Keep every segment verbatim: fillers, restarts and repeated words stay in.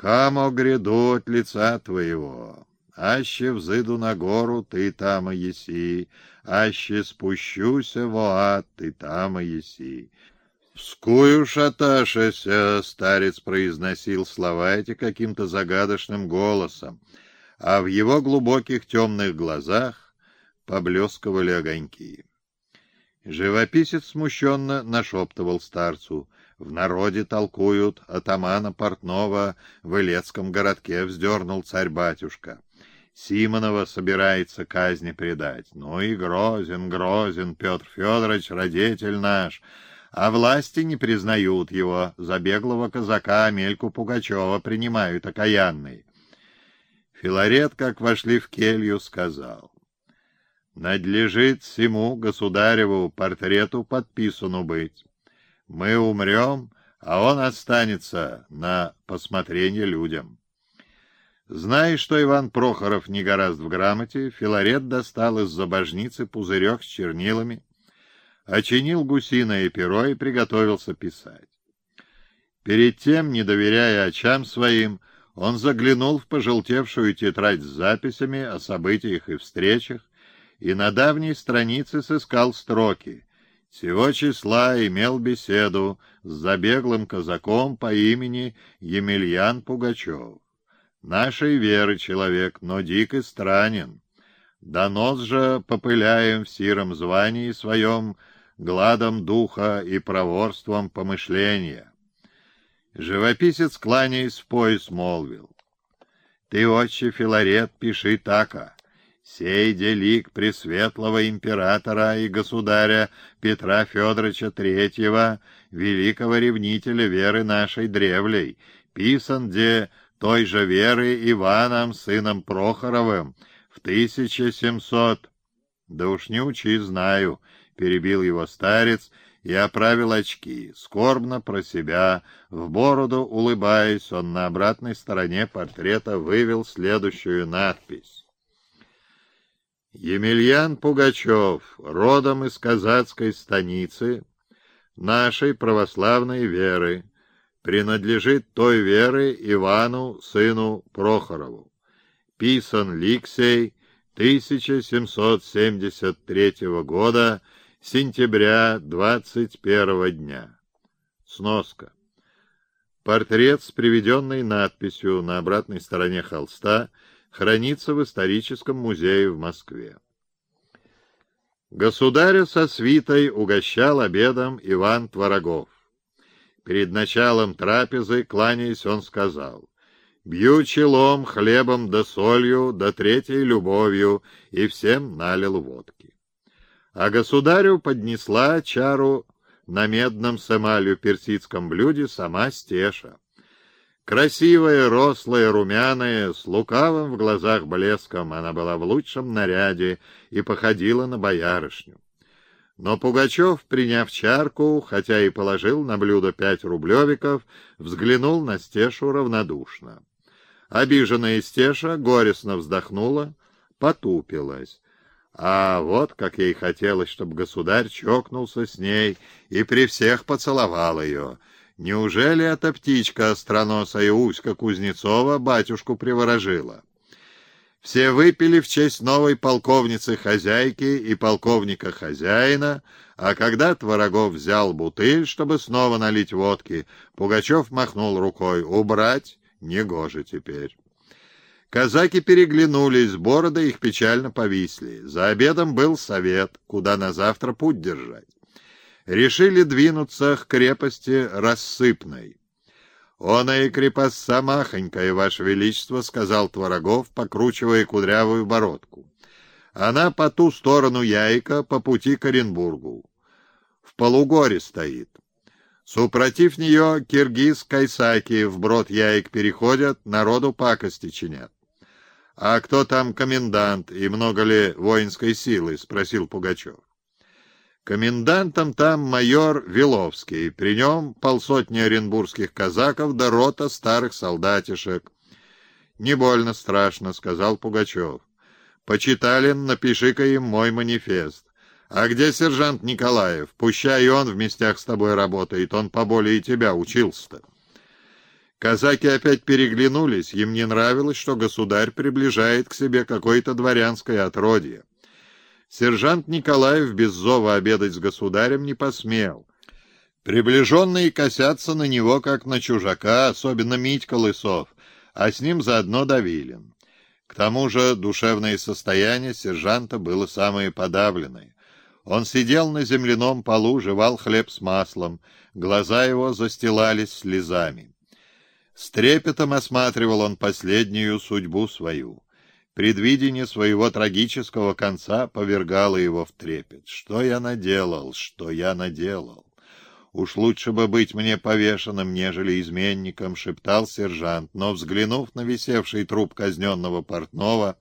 Камо гряду от лица твоего, аще взыду на гору, ты там и еси, аще спущуся во ад, ты там и еси. «Вскую шаташася», — старец произносил слова эти каким-то загадочным голосом, а в его глубоких темных глазах поблескивали огоньки. Живописец смущенно нашептывал старцу: «В народе толкуют, атамана Портнова в Илецком городке вздернул царь-батюшка. Симонова собирается казни предать. Ну и грозен, грозен Петр Федорович, родитель наш». А власти не признают его, за беглого казака Амельку Пугачева принимают окаянные. Филарет, как вошли в келью, сказал: «Надлежит всему государеву портрету подписану быть. Мы умрем, а он останется на посмотрение людям». Зная, что Иван Прохоров не гораст в грамоте, Филарет достал из-за божницы пузырек с чернилами, очинил гусиное перо и приготовился писать. Перед тем, не доверяя очам своим, он заглянул в пожелтевшую тетрадь с записями о событиях и встречах и на давней странице сыскал строки: «Сего числа имел беседу с забеглым казаком по имени Емельян Пугачев. Нашей веры человек, но дик и странен. Донос же попыляем в сиром звании своем, гладом духа и проворством помышления». Живописец, кланяясь в пояс, молвил: «Ты, отче Филарет, пиши така: сей делик пресветлого императора и государя Петра Федоровича Третьего, великого ревнителя веры нашей древлей, писан де той же веры Иваном, сыном Прохоровым, в тысяча семьсот...» «Да уж не учи, знаю», — перебил его старец и оправил очки. Скорбно про себя, в бороду улыбаясь, он на обратной стороне портрета вывел следующую надпись: «Емельян Пугачев, родом из казацкой станицы, нашей православной веры, принадлежит той веры Ивану, сыну Прохорову. Писан лик сей тысяча семьсот семьдесят третьего года, сентября двадцать первого дня». Сноска. Портрет с приведенной надписью на обратной стороне холста хранится в историческом музее в Москве. Государя со свитой угощал обедом Иван Творогов. Перед началом трапезы, кланяясь, он сказал: «Бью челом, хлебом да солью, да третьей любовью», и всем налил водки. А государю поднесла чару на медном с эмалью персидском блюде сама Стеша. Красивая, рослая, румяная, с лукавым в глазах блеском, она была в лучшем наряде и походила на боярышню. Но Пугачев, приняв чарку, хотя и положил на блюдо пять рублевиков, взглянул на Стешу равнодушно. Обиженная Стеша горестно вздохнула, потупилась. А вот как ей хотелось, чтобы государь чокнулся с ней и при всех поцеловал ее. Неужели эта птичка остроносая Уська Кузнецова батюшку приворожила? Все выпили в честь новой полковницы-хозяйки и полковника-хозяина, а когда Творогов взял бутыль, чтобы снова налить водки, Пугачев махнул рукой: «Убрать негоже теперь». Казаки переглянулись, бороды их печально повисли. За обедом был совет, куда на завтра путь держать. Решили двинуться к крепости Рассыпной. «Она и крепостца махонькая, Ваше Величество», — сказал Творогов, покручивая кудрявую бородку. «Она по ту сторону Яйка, по пути к Оренбургу. В полугоре стоит. Супротив нее киргиз-кайсаки вброд Яик переходят, народу пакости чинят». «А кто там комендант и много ли воинской силы?» — спросил Пугачев. «Комендантом там майор Виловский, при нем полсотни оренбургских казаков да рота старых солдатишек». «Не больно страшно», — сказал Пугачев. «Почиталин, напиши-ка им мой манифест. А где сержант Николаев? Пущай и он в местях с тобой работает, он поболее тебя учился-то». Казаки опять переглянулись, им не нравилось, что государь приближает к себе какое-то дворянское отродье. Сержант Николаев без зова обедать с государем не посмел. Приближенные косятся на него, как на чужака, особенно Митька Лысов, а с ним заодно Давилин. К тому же душевное состояние сержанта было самое подавленное. Он сидел на земляном полу, жевал хлеб с маслом, глаза его застилались слезами. С трепетом осматривал он последнюю судьбу свою. Предвидение своего трагического конца повергало его в трепет. «Что я наделал? Что я наделал? Уж лучше бы быть мне повешенным, нежели изменником», — шептал сержант, но, взглянув на висевший труп казненного портного,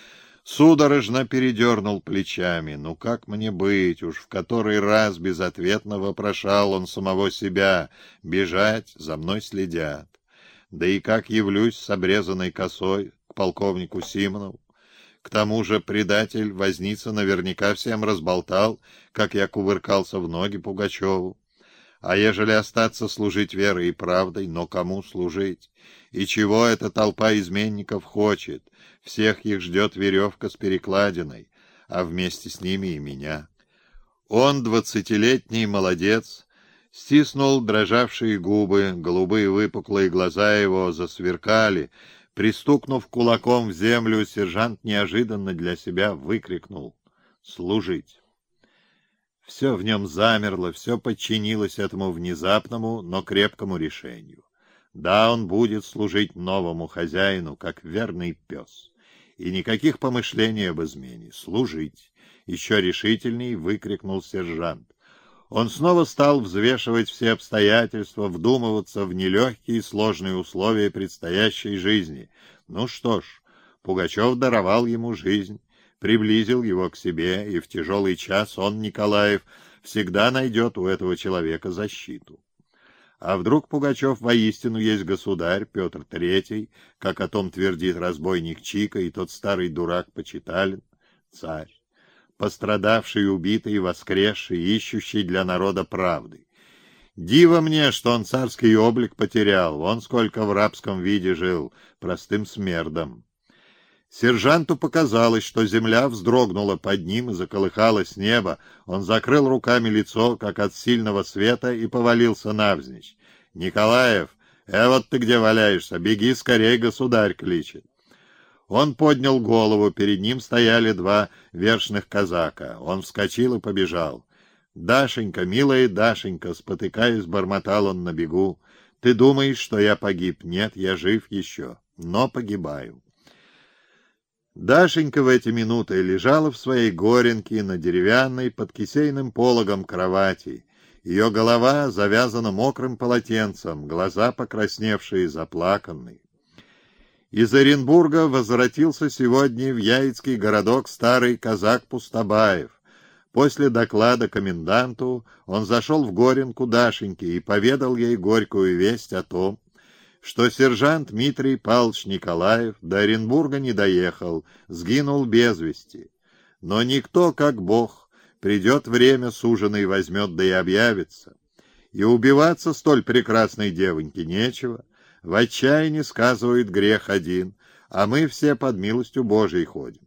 судорожно передернул плечами. «Ну как мне быть?» Уж в который раз безответно вопрошал он самого себя. «Бежать? За мной следят. Да и как явлюсь с обрезанной косой к полковнику Симонову? К тому же предатель возница наверняка всем разболтал, как я кувыркался в ноги Пугачеву. А ежели остаться служить верой и правдой, но кому служить? И чего эта толпа изменников хочет? Всех их ждет веревка с перекладиной, а вместе с ними и меня». Он, двадцатилетний молодец, стиснул дрожавшие губы, голубые выпуклые глаза его засверкали. Пристукнув кулаком в землю, сержант неожиданно для себя выкрикнул: «Служить!». Все в нем замерло, все подчинилось этому внезапному, но крепкому решению. Да, он будет служить новому хозяину, как верный пес. И никаких помышлений об измене. Служить! Еще решительней выкрикнул сержант. Он снова стал взвешивать все обстоятельства, вдумываться в нелегкие и сложные условия предстоящей жизни. Ну что ж, Пугачев даровал ему жизнь, приблизил его к себе, и в тяжелый час он, Николаев, всегда найдет у этого человека защиту. А вдруг Пугачев воистину есть государь, Петр Третий, как о том твердит разбойник Чика и тот старый дурак Почиталин, царь, пострадавший, убитый, воскресший, ищущий для народа правды. Диво мне, что он царский облик потерял, вон сколько в рабском виде жил, простым смердом. Сержанту показалось, что земля вздрогнула под ним и заколыхалось небо. Он закрыл руками лицо, как от сильного света, и повалился навзничь. «Николаев, э, вот ты где валяешься, беги скорей, государь кличет». Он поднял голову, перед ним стояли два вершных казака. Он вскочил и побежал. «Дашенька, милая Дашенька», — спотыкаясь, бормотал он на бегу, — «ты думаешь, что я погиб? Нет, я жив еще, но погибаю». Дашенька в эти минуты лежала в своей горенке на деревянной под кисейным пологом кровати. Ее голова завязана мокрым полотенцем, глаза покрасневшие, заплаканные. Из Оренбурга возвратился сегодня в Яицкий городок старый казак Пустобаев. После доклада коменданту он зашел в горенку Дашеньки и поведал ей горькую весть о том, что сержант Дмитрий Павлович Николаев до Оренбурга не доехал, сгинул без вести. Но никто, как Бог, придет время, суженый возьмет, да и объявится. И убиваться столь прекрасной девоньке нечего, в отчаянии сказывает грех один, а мы все под милостью Божией ходим.